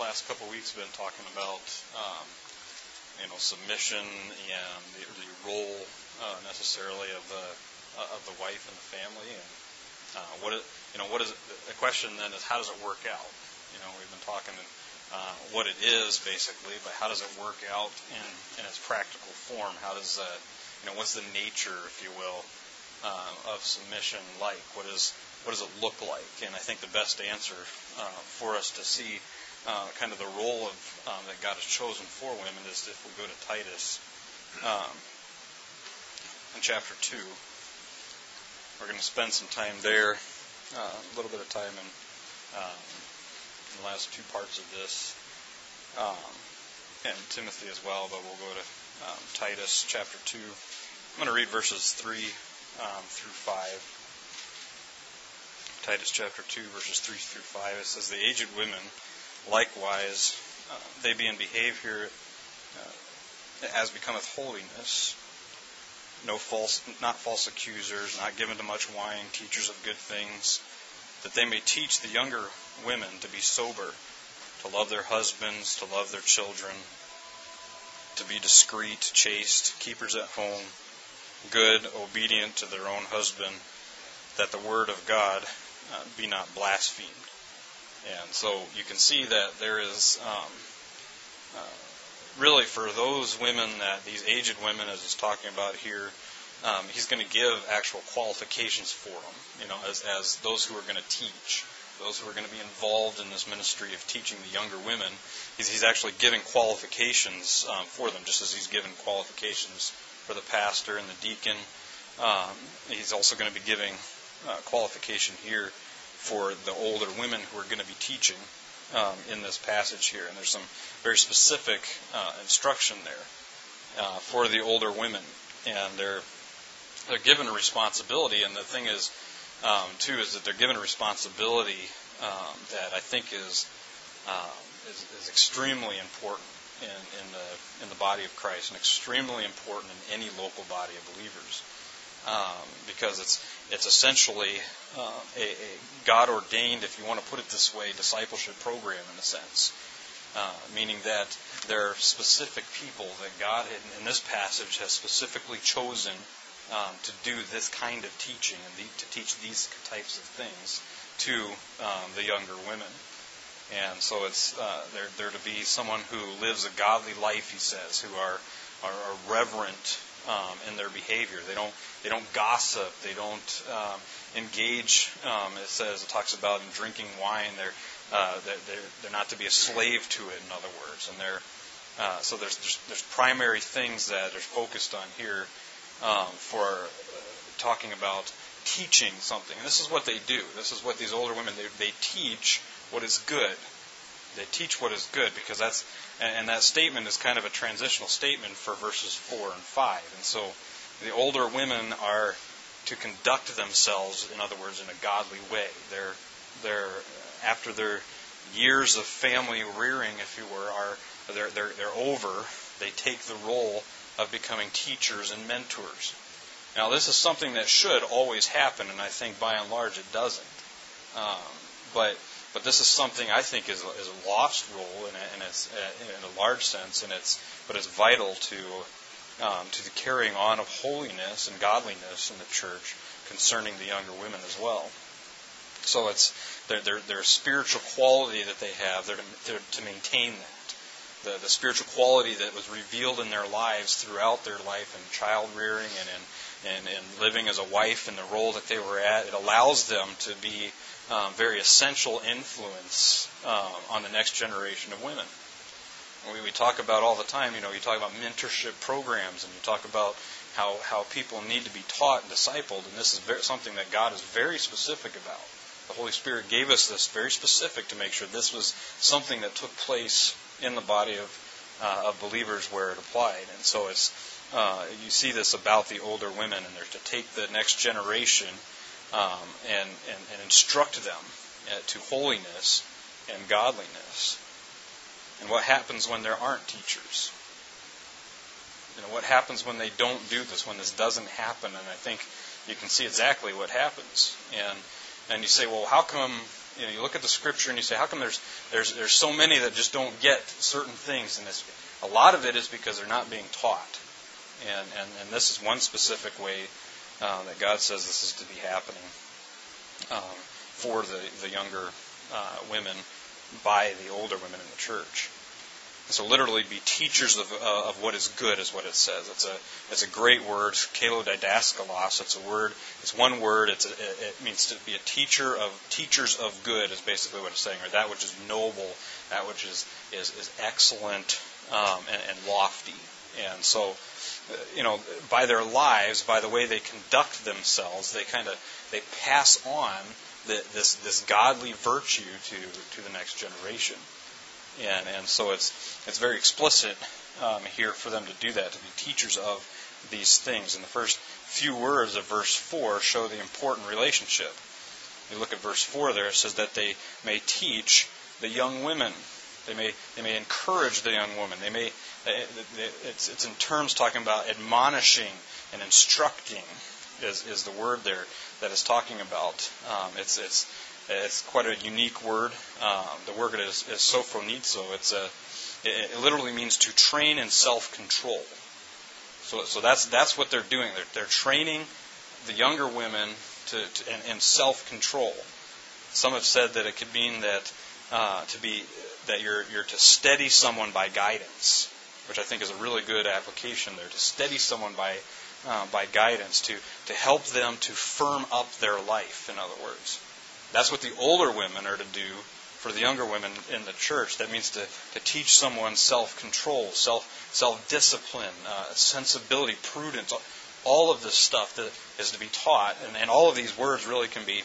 last couple of weeks been talking about submission and the role necessarily of the wife in the family, and what is it, the question then is, how does it work out? We've been talking what it is basically, but how does it work out in its practical form? How does what's the nature, if you will, of submission like? What does it look like? And I think the best answer for us to see kind of the role of that God has chosen for women is if we go to Titus in chapter 2. We're going to spend some time there, a little bit of time in the last two parts of this, and Timothy as well, but we'll go to Titus chapter 2. I'm going to read verses 3 through 5. Titus chapter 2, verses 3 through 5. It says, "The aged women, likewise, they be in behavior as becometh holiness, not false accusers, not given to much wine, teachers of good things, that they may teach the younger women to be sober, to love their husbands, to love their children, to be discreet, chaste, keepers at home, good, obedient to their own husband, that the word of God be not blasphemed." And so you can see that there is really for those women, that these aged women, as he's talking about here, he's going to give actual qualifications for them, as those who are going to teach, those who are going to be involved in this ministry of teaching the younger women. He's actually giving qualifications for them, just as he's given qualifications for the pastor and the deacon. He's also going to be giving qualification here for the older women who are going to be teaching in this passage here. And there's some very specific instruction there for the older women. And they're given a responsibility. And the thing is, too, is that they're given a responsibility that I think is extremely important in the body of Christ, and extremely important in any local body of believers. Because it's essentially a God-ordained, if you want to put it this way, discipleship program in a sense. Meaning that there are specific people that God, in this passage, has specifically chosen to do this kind of teaching and to teach these types of things to the younger women. And so it's they're to be someone who lives a godly life, he says, who are reverent in their behavior. They don't gossip. They don't engage. It talks about in drinking wine. They're not to be a slave to it. In other words, and so there's primary things that are focused on here for talking about teaching something. And this is what they do. This is what these older women they teach what is good. They teach what is good, because that statement is kind of a transitional statement for verses 4 and 5. And so the older women are to conduct themselves, in other words, in a godly way. They're after their years of family rearing, if you were, they're over. They take the role of becoming teachers and mentors. Now, this is something that should always happen, and I think by and large it doesn't. But this is something I think is a lost role in a large sense, but it's vital to the carrying on of holiness and godliness in the church concerning the younger women as well. So it's their spiritual quality that they have. They're to maintain that. The spiritual quality that was revealed in their lives throughout their life in child rearing and in living as a wife in the role that they were at, it allows them to be very essential influence on the next generation of women. We talk about all the time, you talk about mentorship programs, and you talk about how people need to be taught and discipled, and this is something that God is very specific about. The Holy Spirit gave us this very specific to make sure this was something that took place in the body of believers where it applied. And so it's you see this about the older women, and they're to take the next generation and instruct them to holiness and godliness. And what happens when there aren't teachers? What happens when they don't do this, when this doesn't happen? And I think you can see exactly what happens. And you say, well, how come you look at the Scripture and you say, how come there's so many that just don't get certain things? And a lot of it is because they're not being taught. And this is one specific way that God says this is to be happening for the younger women by the older women in the church. So literally be teachers of what is good is what it says. It's a great word, kalodidaskalos. It's a word. It's one word. It means to be a teacher of teachers of good is basically what it's saying, or that which is noble, that which is excellent and lofty. And so, by their lives, by the way they conduct themselves, they pass on this godly virtue to the next generation. And so it's very explicit here for them to do that, to be teachers of these things. And the first few words of verse 4 show the important relationship. You look at verse 4 there, it says that they may teach the young women. They may encourage the young woman. It's in terms talking about admonishing and instructing is the word there that is talking about. It's quite a unique word. The word is sophronitzo. It literally means to train in self-control. So that's what they're doing. They're training the younger women in self-control. Some have said that it could mean that you're to steady someone by guidance, which I think is a really good application there. To steady someone by guidance, to help them to firm up their life. In other words. That's what the older women are to do for the younger women in the church. That means to teach someone self-control, self-discipline, sensibility, prudence. All of this stuff that is to be taught, and all of these words really can be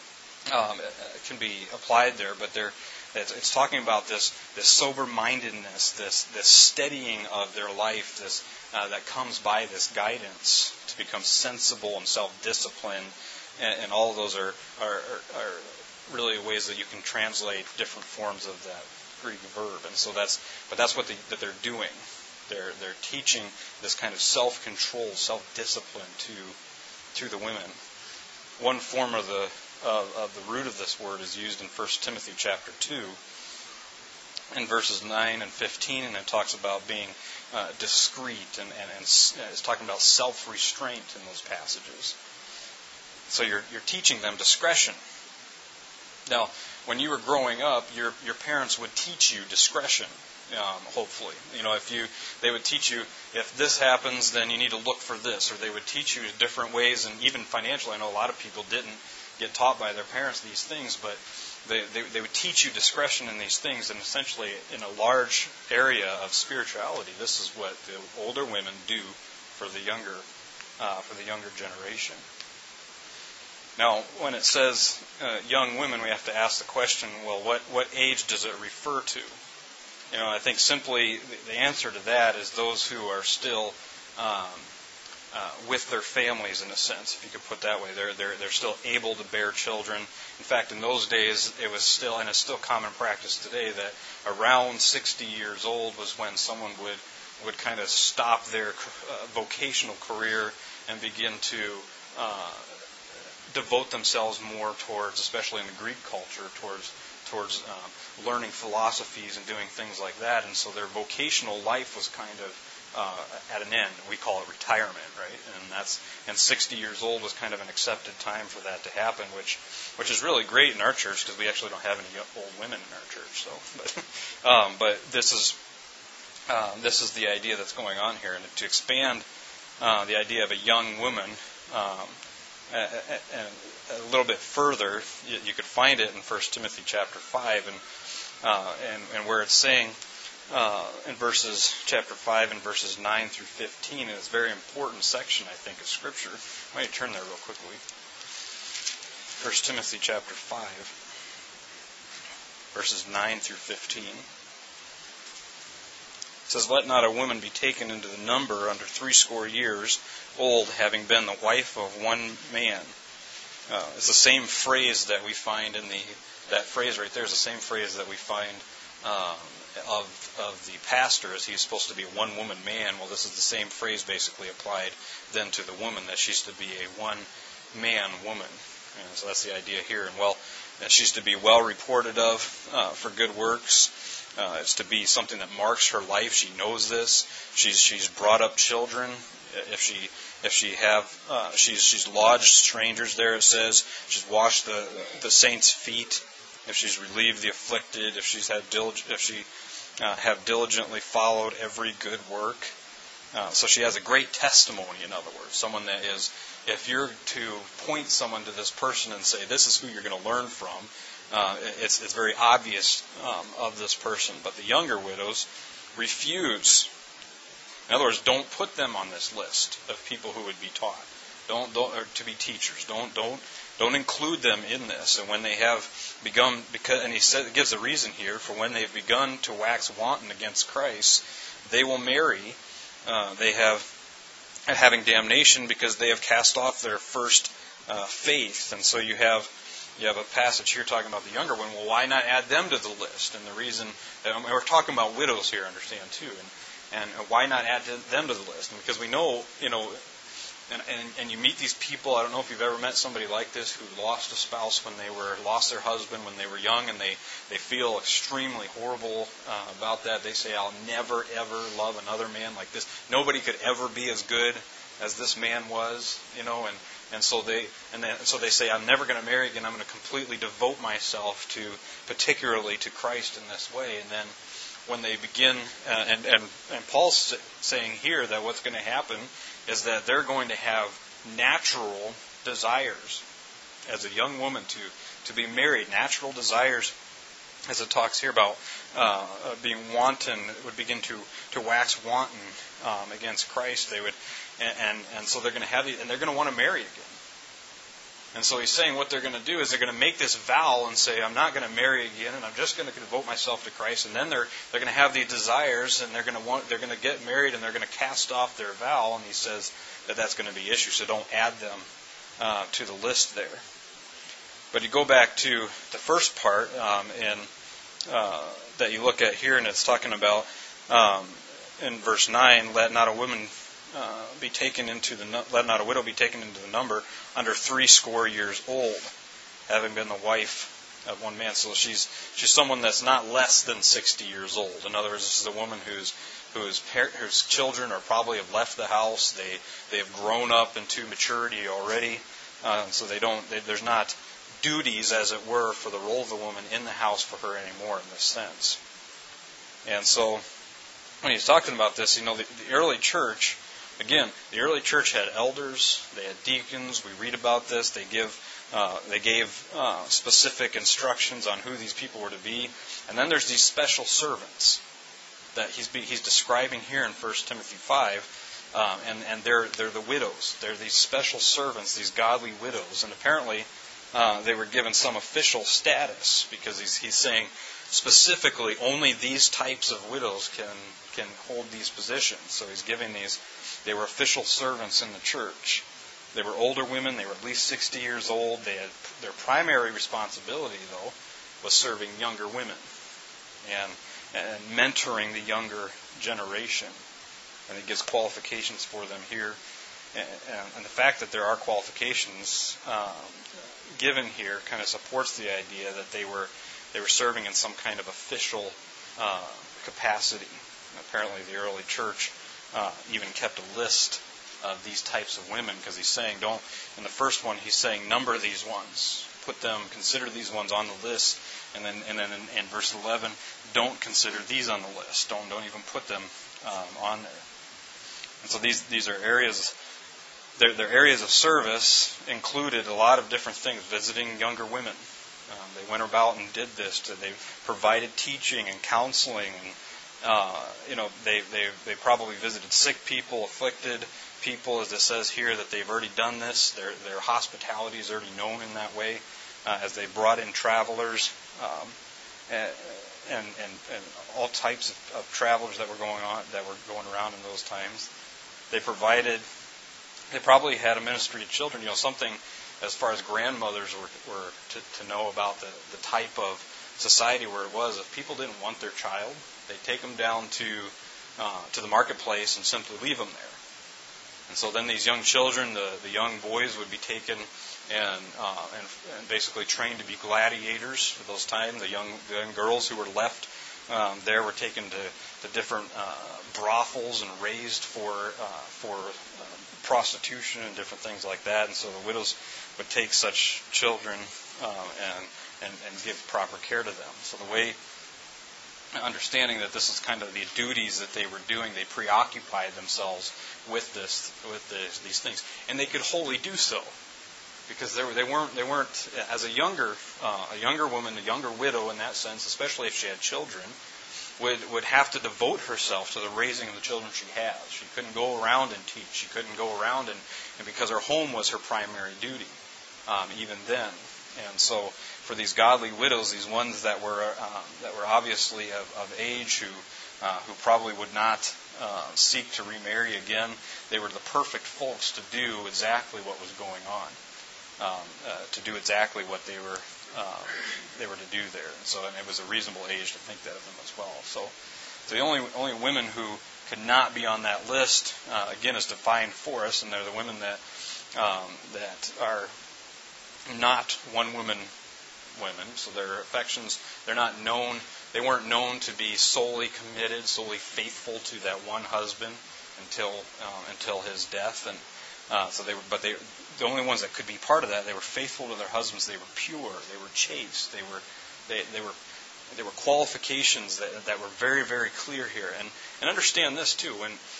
applied there. But it's talking about this sober-mindedness, this steadying of their life, that comes by this guidance to become sensible and self-disciplined. And all of those are really ways that you can translate different forms of that Greek verb. And so that's what they're doing. They're teaching this kind of self-control, self-discipline to the women. One form of the root of this word is used in 1 Timothy chapter 2, in verses 9 and 15, and it talks about being discreet, and it's talking about self-restraint in those passages. So you're teaching them discretion. Now, when you were growing up, your parents would teach you discretion. Hopefully, they would teach you, if this happens, then you need to look for this, or they would teach you different ways, and even financially. I know a lot of people didn't get taught by their parents these things, but they would teach you discretion in these things, and essentially in a large area of spirituality, this is what the older women do for the younger generation. Now, when it says young women, we have to ask the question, well, what age does it refer to? I think simply the answer to that is those who are still with their families, in a sense, if you could put it that way. They're still able to bear children. In fact, in those days, it was still, and it's still common practice today, that around 60 years old was when someone would kind of stop their vocational career and begin to devote themselves more towards, especially in the Greek culture, towards learning philosophies and doing things like that. And so their vocational life was kind of at an end. We call it retirement, right? And 60 years old was kind of an accepted time for that to happen, which is really great in our church because we actually don't have any old women in our church. So, but this is the idea that's going on here, and to expand the idea of a young woman. And a little bit further, you could find it in 1 Timothy chapter 5, and where it's saying in chapter 5 and verses 9 through 15, and it's a very important section, I think, of Scripture. Why don't you turn there real quickly? 1 Timothy chapter 5, verses 9 through 15. It says, "Let not a woman be taken into the number under 60 years old, having been the wife of one man." It's the same phrase that we find that phrase right there is the same phrase that we find of the pastor, as he's supposed to be a one-woman man. Well, this is the same phrase basically applied then to the woman, that she's to be a one-man woman. And so that's the idea here. And well, that she's to be well reported of for good works. It's to be something that marks her life. She knows this. She's brought up children. She's lodged strangers there. It says she's washed the saints' feet. If she's relieved the afflicted. If she have diligently followed every good work. So she has a great testimony. In other words, someone that is. If you're to point someone to this person and say, this is who you're going to learn from, it's very obvious of this person. But the younger widows refuse. In other words, don't put them on this list of people who would be taught. Don't or to be teachers. Don't include them in this. And when they have begun, and he gives a reason here for when they've begun to wax wanton against Christ, they will marry. They have. Having damnation because they have cast off their first faith. And so you have a passage here talking about the younger one. Well, why not add them to the list? And the reason, we're talking about widows here, understand, too. And why not add them to the list? And because we know, and you meet these people. I don't know if you've ever met somebody like this who lost a spouse lost their husband when they were young, and they feel extremely horrible about that. They say, I'll never, ever love another man like this. Nobody could ever be as good as this man was, and so they say, I'm never going to marry again. I'm going to completely devote myself particularly to Christ in this way. And then when they begin, and Paul's saying here that what's going to happen is that they're going to have natural desires as a young woman to be married. Natural desires, as it talks here about being wanton, would begin to wax wanton against Christ. They would, and so they're going to have, and they're going to want to marry again. And so he's saying what they're going to do is they're going to make this vow and say, I'm not going to marry again, and I'm just going to devote myself to Christ. And then they're going to have these desires, and they're going to get married, and they're going to cast off their vow. And he says that that's going to be an issue. So don't add them to the list there. But you go back to the first part that you look at here, and it's talking about in verse 9, let not a widow be taken into the number under 70 years old, having been the wife of one man. So she's someone that's not less than 60 years old. In other words, this is a woman whose children are probably have left the house. They have grown up into maturity already. So there's not duties, as it were, for the role of the woman in the house for her anymore in this sense. And so when he's talking about this, the early church. Again, the early church had elders, they had deacons. We read about this. They gave specific instructions on who these people were to be. And then there's these special servants that he's describing here in 1 Timothy 5, and they're the widows. They're these special servants, these godly widows. And apparently they were given some official status because he's saying specifically only these types of widows can hold these positions. So he's giving these. They were official servants in the church. They were older women. They were at least 60 years old. Their primary responsibility, though, was serving younger women and mentoring the younger generation. And he gives qualifications for them here. And the fact that there are qualifications given here kind of supports the idea that they were serving in some kind of official capacity. Apparently the early church even kept a list of these types of women, because he's saying, in the first one he's saying number these ones, consider these ones on the list, and then in verse 11, don't consider these on the list, don't even put them on there. And so these are areas. Their areas of service included a lot of different things. Visiting younger women, they went about and did this. They provided teaching and counseling. They probably visited sick people, afflicted people, as it says here that they've already done this. Their hospitality is already known in that way, as they brought in travelers and all types of travelers that were going around in those times. They probably had a ministry of children. Something as far as grandmothers were to know about the type of society where it was. If people didn't want their child, they'd take them down to the marketplace and simply leave them there. And so then these young children, the young boys, would be taken and basically trained to be gladiators for those times. The young girls who were left there were taken to different brothels and raised for prostitution and different things like that. And so the widows would take such children and give proper care to them. So the way, understanding that this is kind of the duties that they were doing, they preoccupied themselves with these things, and they could wholly do so, because they weren't as a younger woman, a younger widow in that sense, especially if she had children, would have to devote herself to the raising of the children she has. She couldn't go around and teach. She couldn't go around and because her home was her primary duty, even then. And so, for these godly widows, these ones that were obviously of age, who probably would not seek to remarry again, they were the perfect folks to do exactly what was going on, to do exactly what they were to do there. And it was a reasonable age to think that of them as well. So the only women who could not be on that list, again, is defined for us, and they're the women that are not one-woman women. So their affections, they weren't known to be solely committed, solely faithful to that one husband until his death. And the only ones that could be part of that, they were faithful to their husbands. They were pure. They were chaste. They were qualifications that were very, very clear here. And understand this too: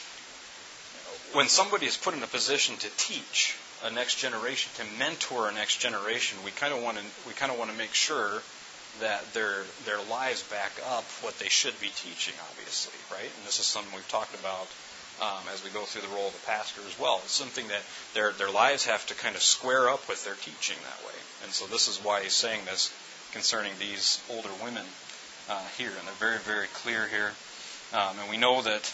when somebody is put in a position to teach a next generation, to mentor a next generation, we kind of want to make sure that their lives back up what they should be teaching, obviously, right? And this is something we've talked about as we go through the role of the pastor as well. It's something that their lives have to kind of square up with their teaching that way. And so this is why he's saying this concerning these older women here. And they're very, very clear here. And we know that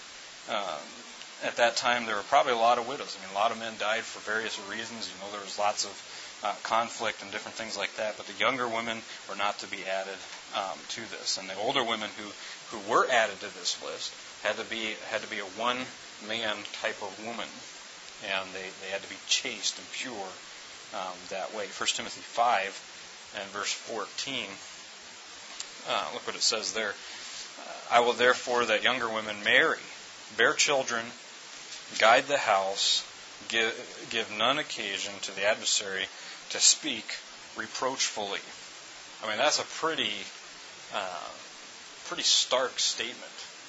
at that time there were probably a lot of widows. I mean, a lot of men died for various reasons. There was lots of conflict and different things like that. But the younger women were not to be added to this. And the older women who were added to this list had to be a one-man type of woman, and they had to be chaste and pure that way. 1 Timothy 5 and verse 14. Look what it says there. I will therefore that younger women marry, bear children, guide the house, give none occasion to the adversary to speak reproachfully. I mean, that's a pretty stark statement.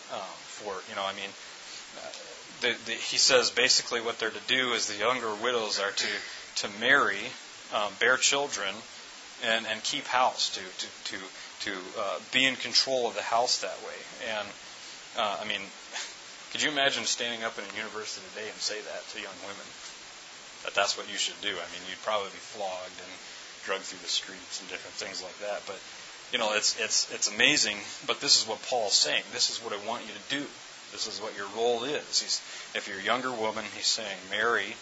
He says basically what they're to do is the younger widows are to marry, bear children, and keep house, to be in control of the house that way. And could you imagine standing up in a university today and say that to young women? That's what you should do. I mean, you'd probably be flogged and drugged through the streets and different things like that. But it's amazing. But this is what Paul's saying. This is what I want you to do. This is what your role is. If you're a younger woman, he's saying marry.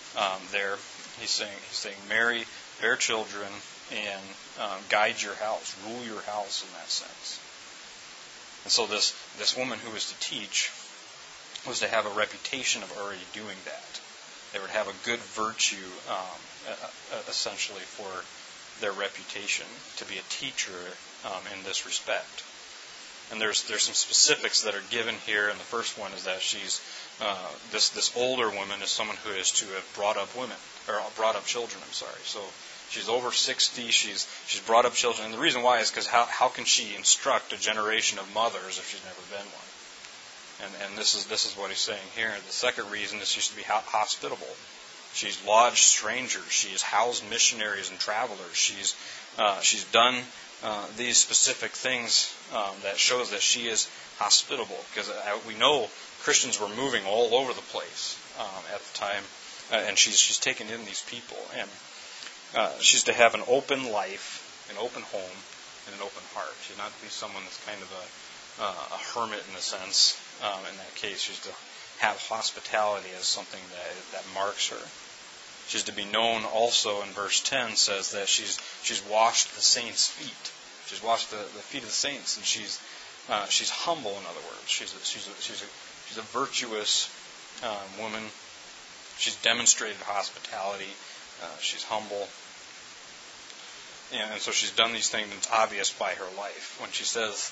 He's saying marry, bear children, and guide your house, rule your house in that sense. And so this woman who was to teach was to have a reputation of already doing that. They would have a good virtue, essentially, for their reputation to be a teacher in this respect. And there's some specifics that are given here. And the first one is that she's this older woman is someone who is to have brought up children. So she's over 60. She's brought up children. And the reason why is because how can she instruct a generation of mothers if she's never been one? And this is what he's saying here. The second reason is she's to be hospitable. She's lodged strangers. She has housed missionaries and travelers. She's done these specific things that shows that she is hospitable. Because we know Christians were moving all over the place at the time, and she's taken in these people. And she's to have an open life, an open home, and an open heart. She's not to be someone that's kind of a hermit in a sense. In that case, she's to have hospitality as something that marks her. She's to be known also in verse 10 says that she's washed the saints' feet. She's washed the feet of the saints, and she's humble. In other words, she's a virtuous woman. She's demonstrated hospitality. She's humble, And so she's done these things, and it's obvious by her life. When she says,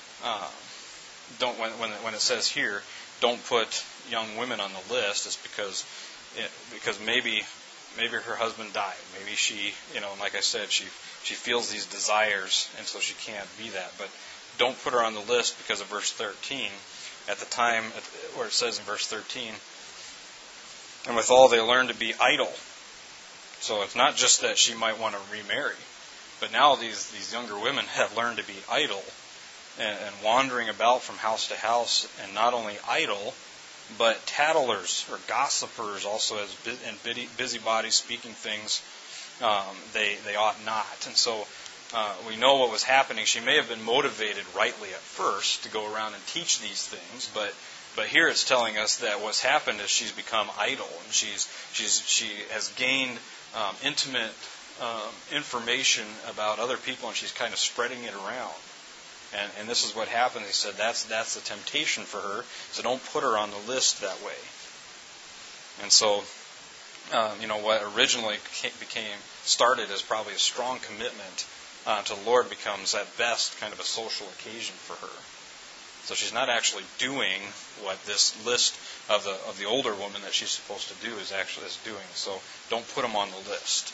when it says here, don't put young women on the list, it's because maybe her husband died. Maybe she, like I said, she feels these desires, and so she can't be that. But don't put her on the list because of verse 13. At the time, where it says in verse 13, and withal they learn to be idle. So it's not just that she might want to remarry, but now these younger women have learned to be idle and wandering about from house to house, and not only idle, but tattlers or gossipers, also as busybodies speaking things they ought not. And so we know what was happening. She may have been motivated rightly at first to go around and teach these things, but here it's telling us that what's happened is she's become idle, and she has gained intimate information about other people, and she's kind of spreading it around. And this is what happens. He said that's the temptation for her. So don't put her on the list that way. And so, what originally started as probably a strong commitment to the Lord becomes at best kind of a social occasion for her. So she's not actually doing what this list of the older woman that she's supposed to do is doing. So don't put them on the list.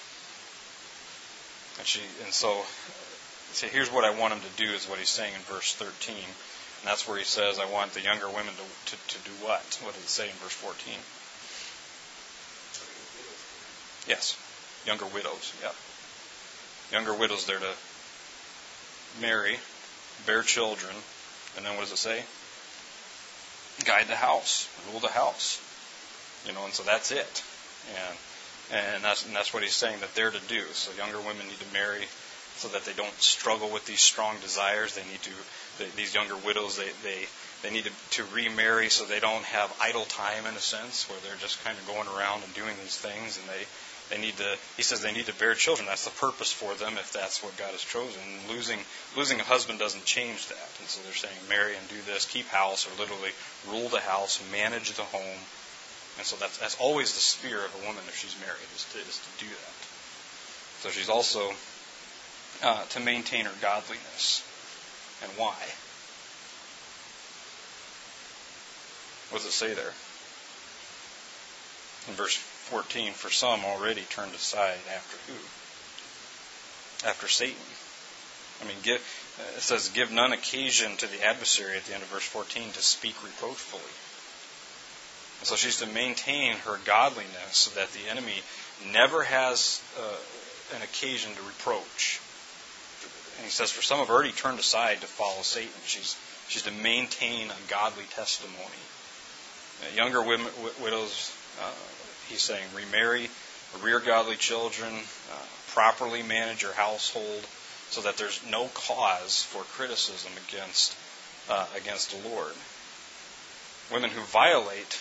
So here's what I want him to do, is what he's saying in verse 13. And that's where he says, I want the younger women to do what? What does it say in verse 14? Yes, younger widows, yeah. Younger widows, they're to marry, bear children, and then what does it say? Guide the house, rule the house. And so that's it. And that's what he's saying that they're to do. So younger women need to marry so that they don't struggle with these strong desires. These younger widows, they need to remarry so they don't have idle time, in a sense, where they're just kind of going around and doing these things. And he says they need to bear children. That's the purpose for them, if that's what God has chosen. Losing a husband doesn't change that. And so they're saying marry and do this, keep house, or literally rule the house, manage the home. And so that's always the sphere of a woman if she's married, is to do that. So she's also to maintain her godliness. And why? What does it say there? In verse 14, for some already turned aside after who? After Satan. It says, give none occasion to the adversary at the end of verse 14 to speak reproachfully. And so she's to maintain her godliness so that the enemy never has an occasion to reproach. And he says, for some have already turned aside to follow Satan. She's to maintain a godly testimony. Younger widows, he's saying, remarry, rear godly children, properly manage your household, so that there's no cause for criticism against the Lord. Women who violate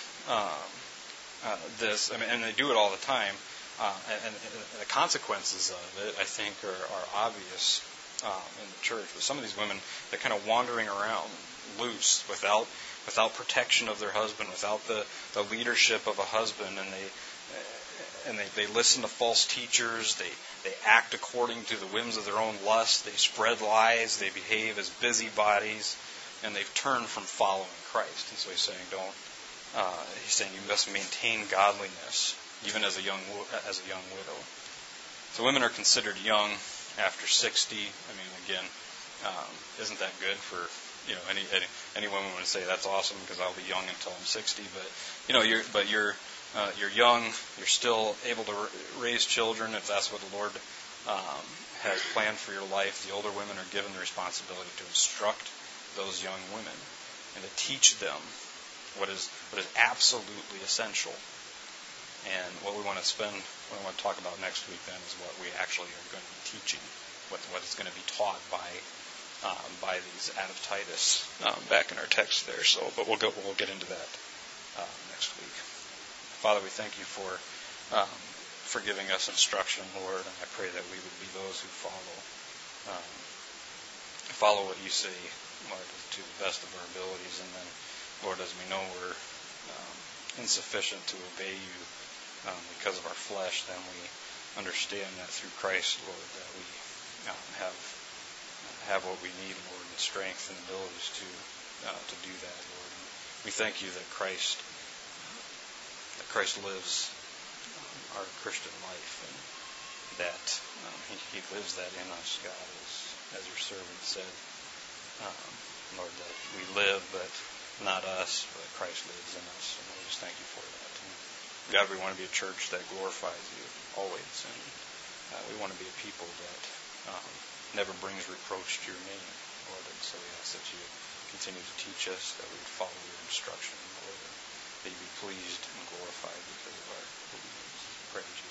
this, and they do it all the time, and the consequences of it, I think, are obvious in the church. But some of these women, they're kind of wandering around loose, without protection of their husband, without the leadership of a husband, and they listen to false teachers. They act according to the whims of their own lust. They spread lies. They behave as busybodies, and they've turned from following Christ. And so he's saying you must maintain godliness even as a young widow. So women are considered young after 60. Again, isn't that good for any woman would say that's awesome because I'll be young until I'm 60. But you're young. You're still able to raise children if that's what the Lord has planned for your life. The older women are given the responsibility to instruct those young women and to teach them what is absolutely essential. And what we want to talk about next week then is what we actually are going to be teaching, what is going to be taught by these out of Titus back in our text there. But we'll get into that next week. Father, we thank you for giving us instruction, Lord, and I pray that we would be those who follow what you say, Lord, to the best of our abilities. And then, Lord, as we know we're insufficient to obey you because of our flesh, then we understand that through Christ, Lord, that have what we need, Lord, the strength and abilities to do that, Lord. And we thank you that Christ lives our Christian life, and that he lives that in us, God, as your servant said, Lord, that we live, but not us, but Christ lives in us. And we just thank you for that. And God, we want to be a church that glorifies you always, and we want to be a people that never brings reproach to your name, Lord. And so we ask that you continue to teach us, that we would follow your instruction, Lord, and that you be pleased and glorified because of our obedience. Pray in Jesus'